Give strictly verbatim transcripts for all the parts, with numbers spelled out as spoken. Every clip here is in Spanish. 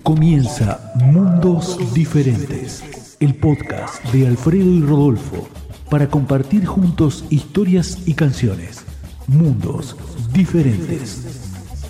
Comienza Mundos Diferentes, el podcast de Alfredo y Rodolfo, para compartir juntos historias y canciones. Mundos Diferentes.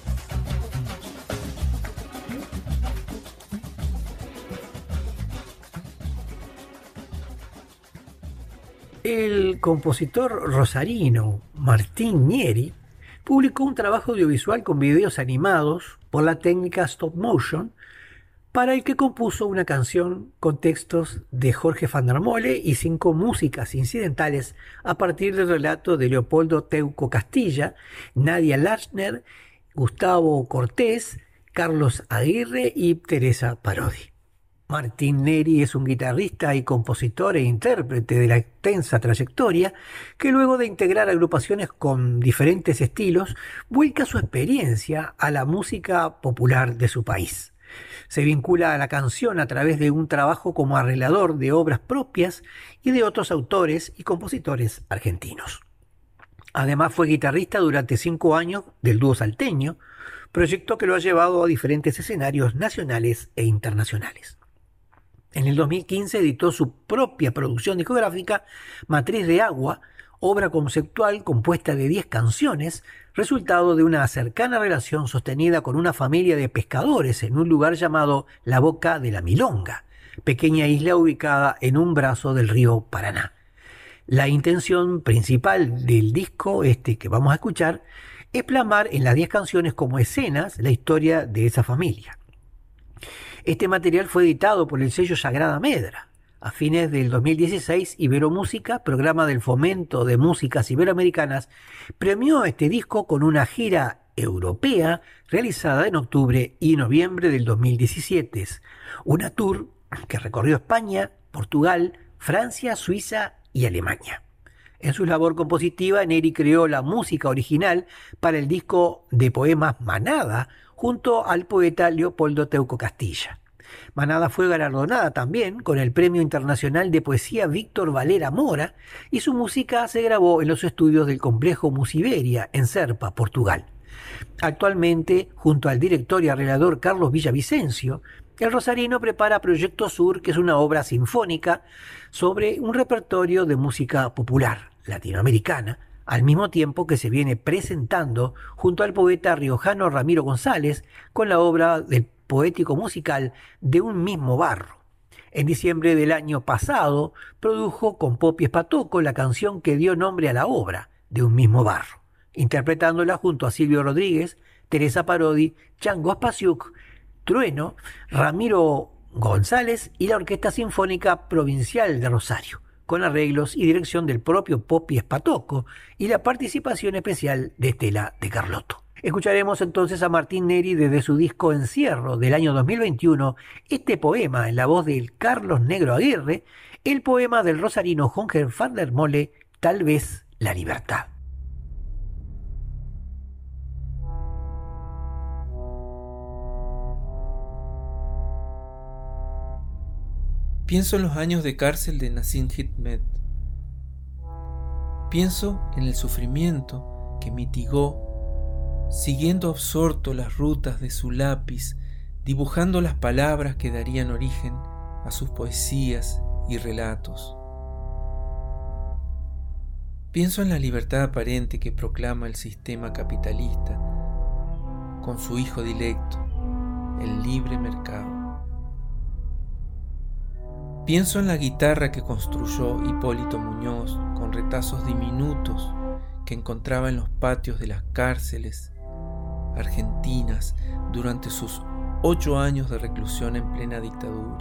El compositor rosarino Martín Nieri publicó un trabajo audiovisual con videos animados por la técnica stop motion, para el que compuso una canción con textos de Jorge van der Mole y cinco músicas incidentales a partir del relato de Leopoldo Teuco Castilla, Nadia Lachner, Gustavo Cortés, Carlos Aguirre y Teresa Parodi. Martín Nieri es un guitarrista y compositor e intérprete de la extensa trayectoria que, luego de integrar agrupaciones con diferentes estilos, vuelca su experiencia a la música popular de su país. Se vincula a la canción a través de un trabajo como arreglador de obras propias y de otros autores y compositores argentinos. Además, fue guitarrista durante cinco años del dúo salteño, proyecto que lo ha llevado a diferentes escenarios nacionales e internacionales. En el dos mil quince editó su propia producción discográfica, Matriz de Agua, obra conceptual compuesta de diez canciones, resultado de una cercana relación sostenida con una familia de pescadores en un lugar llamado La Boca de la Milonga, pequeña isla ubicada en un brazo del río Paraná. La intención principal del disco, este que vamos a escuchar, es plasmar en las diez canciones como escenas la historia de esa familia. Este material fue editado por el sello Sagrada Medra. A fines del dos mil dieciséis, Iberomúsica, programa del fomento de músicas iberoamericanas, premió este disco con una gira europea realizada en octubre y noviembre del dos mil diecisiete. Una tour que recorrió España, Portugal, Francia, Suiza y Alemania. En su labor compositiva, Nieri creó la música original para el disco de poemas Manada, junto al poeta Leopoldo Teuco Castilla. Manada fue galardonada también con el Premio Internacional de Poesía Víctor Valera Mora y su música se grabó en los estudios del complejo Musiberia en Serpa, Portugal. Actualmente, junto al director y arreglador Carlos Villavicencio, el rosarino prepara Proyecto Sur, que es una obra sinfónica sobre un repertorio de música popular latinoamericana, al mismo tiempo que se viene presentando junto al poeta riojano Ramiro González con la obra del poético musical De un mismo barro. En diciembre del año pasado produjo con Popi Espatoco la canción que dio nombre a la obra, De un mismo barro, interpretándola junto a Silvio Rodríguez, Teresa Parodi, Chango Spasiuk, Trueno, Ramiro González y la Orquesta Sinfónica Provincial de Rosario, con arreglos y dirección del propio Popi Espatoco y la participación especial de Estela de Carlotto. Escucharemos entonces a Martín Nieri desde su disco Encierro del año dos mil veintiuno, este poema en la voz de Carlos Negro Aguirre, el poema del rosarino Jorge van der Mole, Tal vez la libertad. Pienso en los años de cárcel de Nassim Hikmet. Pienso en el sufrimiento que mitigó, siguiendo absorto las rutas de su lápiz, dibujando las palabras que darían origen a sus poesías y relatos. Pienso en la libertad aparente que proclama el sistema capitalista con su hijo dilecto, el libre mercado. Pienso en la guitarra que construyó Hipólito Muñoz con retazos diminutos que encontraba en los patios de las cárceles argentinas durante sus ocho años de reclusión en plena dictadura.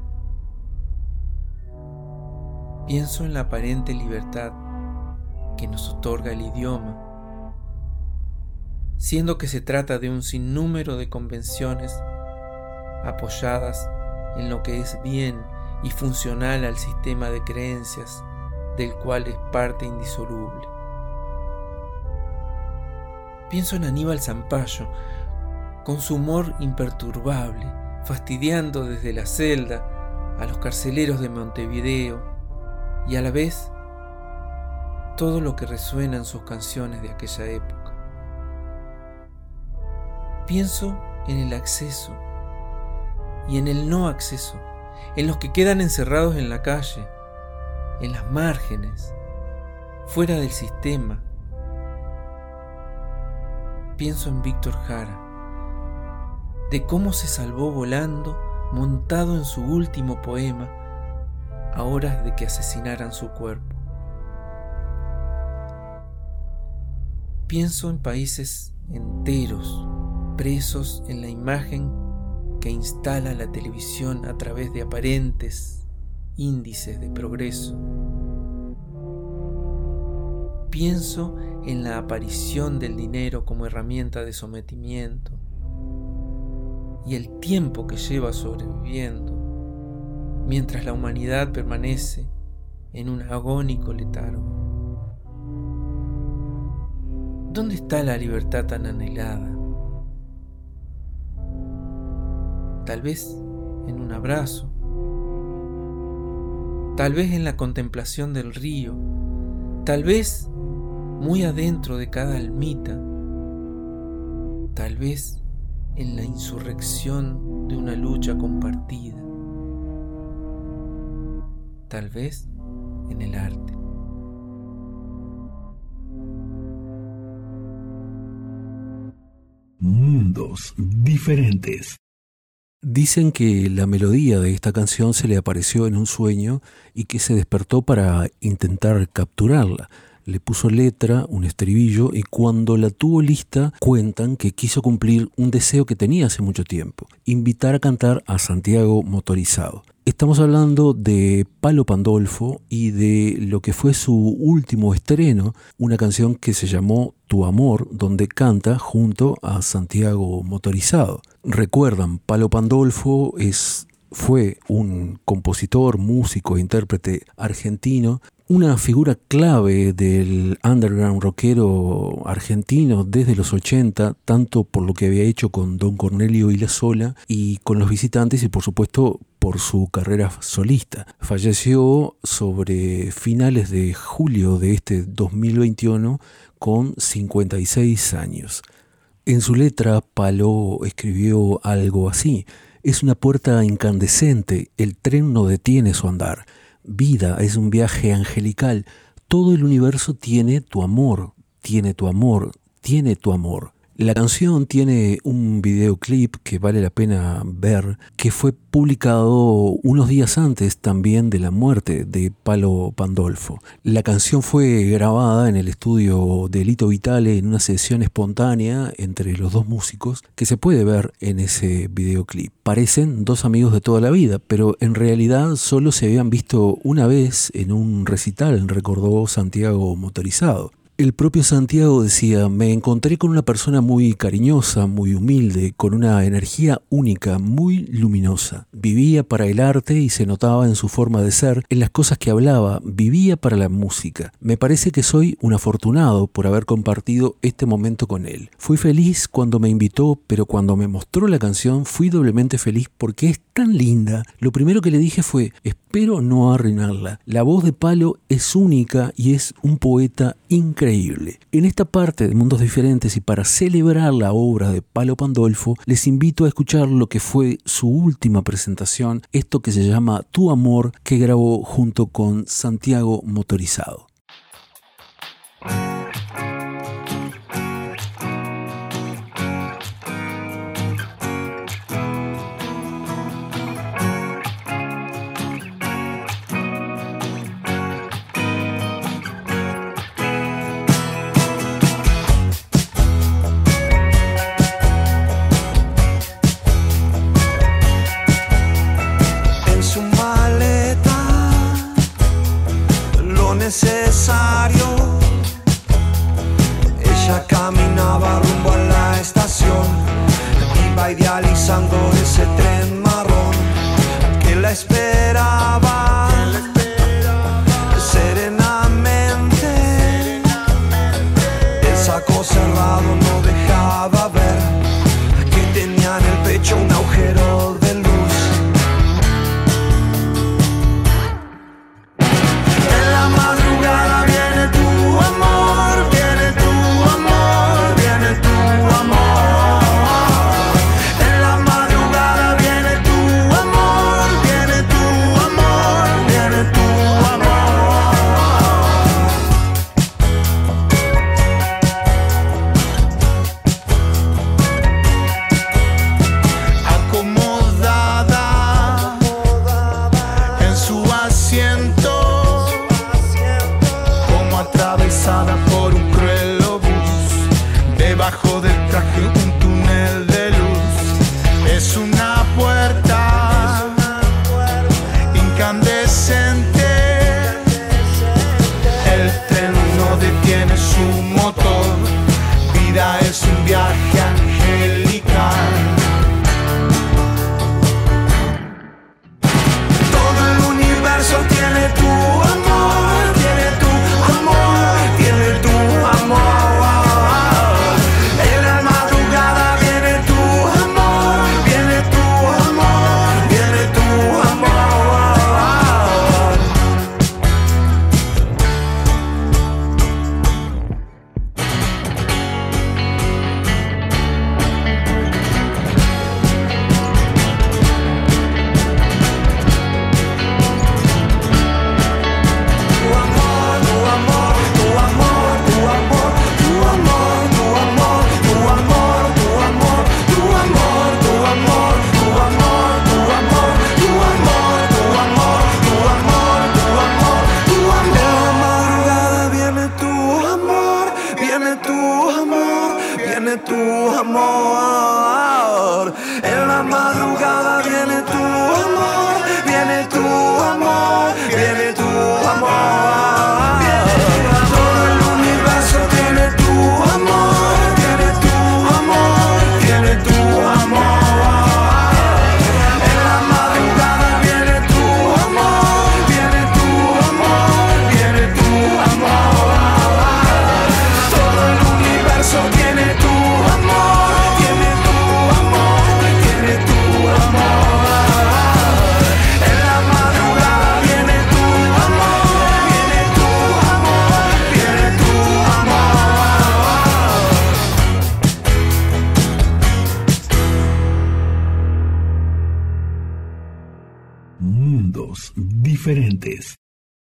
Pienso en la aparente libertad que nos otorga el idioma, siendo que se trata de un sinnúmero de convenciones apoyadas en lo que es bien y funcional al sistema de creencias del cual es parte indisoluble. Pienso en Aníbal Zampayo, con su humor imperturbable, fastidiando desde la celda a los carceleros de Montevideo y a la vez todo lo que resuena en sus canciones de aquella época. Pienso en el acceso y en el no acceso, en los que quedan encerrados en la calle, en las márgenes, fuera del sistema. Pienso en Víctor Jara, de cómo se salvó volando, montado en su último poema, a horas de que asesinaran su cuerpo. Pienso en países enteros, presos en la imagen que instala la televisión a través de aparentes índices de progreso. Pienso en la aparición del dinero como herramienta de sometimiento y el tiempo que lleva sobreviviendo, mientras la humanidad permanece en un agónico letargo. ¿Dónde está la libertad tan anhelada? Tal vez en un abrazo, tal vez en la contemplación del río, tal vez muy adentro de cada almita, tal vez en la insurrección de una lucha compartida, tal vez en el arte. Mundos diferentes. Dicen que la melodía de esta canción se le apareció en un sueño y que se despertó para intentar capturarla. Le puso letra, un estribillo, y cuando la tuvo lista, cuentan que quiso cumplir un deseo que tenía hace mucho tiempo: invitar a cantar a Santiago Motorizado. Estamos hablando de Palo Pandolfo y de lo que fue su último estreno, una canción que se llamó Tu Amor, donde canta junto a Santiago Motorizado. Recuerdan, Palo Pandolfo es, fue un compositor, músico e intérprete argentino, una figura clave del underground rockero argentino desde los ochenta, tanto por lo que había hecho con Don Cornelio y La Sola y con Los Visitantes, y por supuesto por su carrera solista. Falleció sobre finales de julio de este dos mil veintiuno con cincuenta y seis años. En su letra, Palo escribió algo así: es una puerta incandescente, el tren no detiene su andar. Vida es un viaje angelical, todo el universo tiene tu amor, tiene tu amor, tiene tu amor. La canción tiene un videoclip que vale la pena ver, que fue publicado unos días antes también de la muerte de Palo Pandolfo. La canción fue grabada en el estudio de Lito Vitale en una sesión espontánea entre los dos músicos que se puede ver en ese videoclip. Parecen dos amigos de toda la vida, pero en realidad solo se habían visto una vez en un recital, recordó Santiago Motorizado. El propio Santiago decía: me encontré con una persona muy cariñosa, muy humilde, con una energía única, muy luminosa. Vivía para el arte y se notaba en su forma de ser, en las cosas que hablaba, vivía para la música. Me parece que soy un afortunado por haber compartido este momento con él. Fui feliz cuando me invitó, pero cuando me mostró la canción fui doblemente feliz porque es tan linda. Lo primero que le dije fue: espero no arruinarla. La voz de Palo es única y es un poeta increíble. En esta parte de Mundos Diferentes y para celebrar la obra de Palo Pandolfo, les invito a escuchar lo que fue su última presentación, esto que se llama Tu Amor, que grabó junto con Santiago Motorizado. Necesito universo tiene tu amor, tiene tu amor, tiene tu amor. En la madrugada viene tu amor, viene tu amor, viene tu amor. Tu amor, en la madrugada viene tu amor, viene tu amor, viene tu amor. Todo el universo tiene tu amor, tiene tu amor, tiene tu amor. En la madrugada viene tu amor, viene tu amor, viene tu amor. Todo el universo tiene tu Mundos diferentes.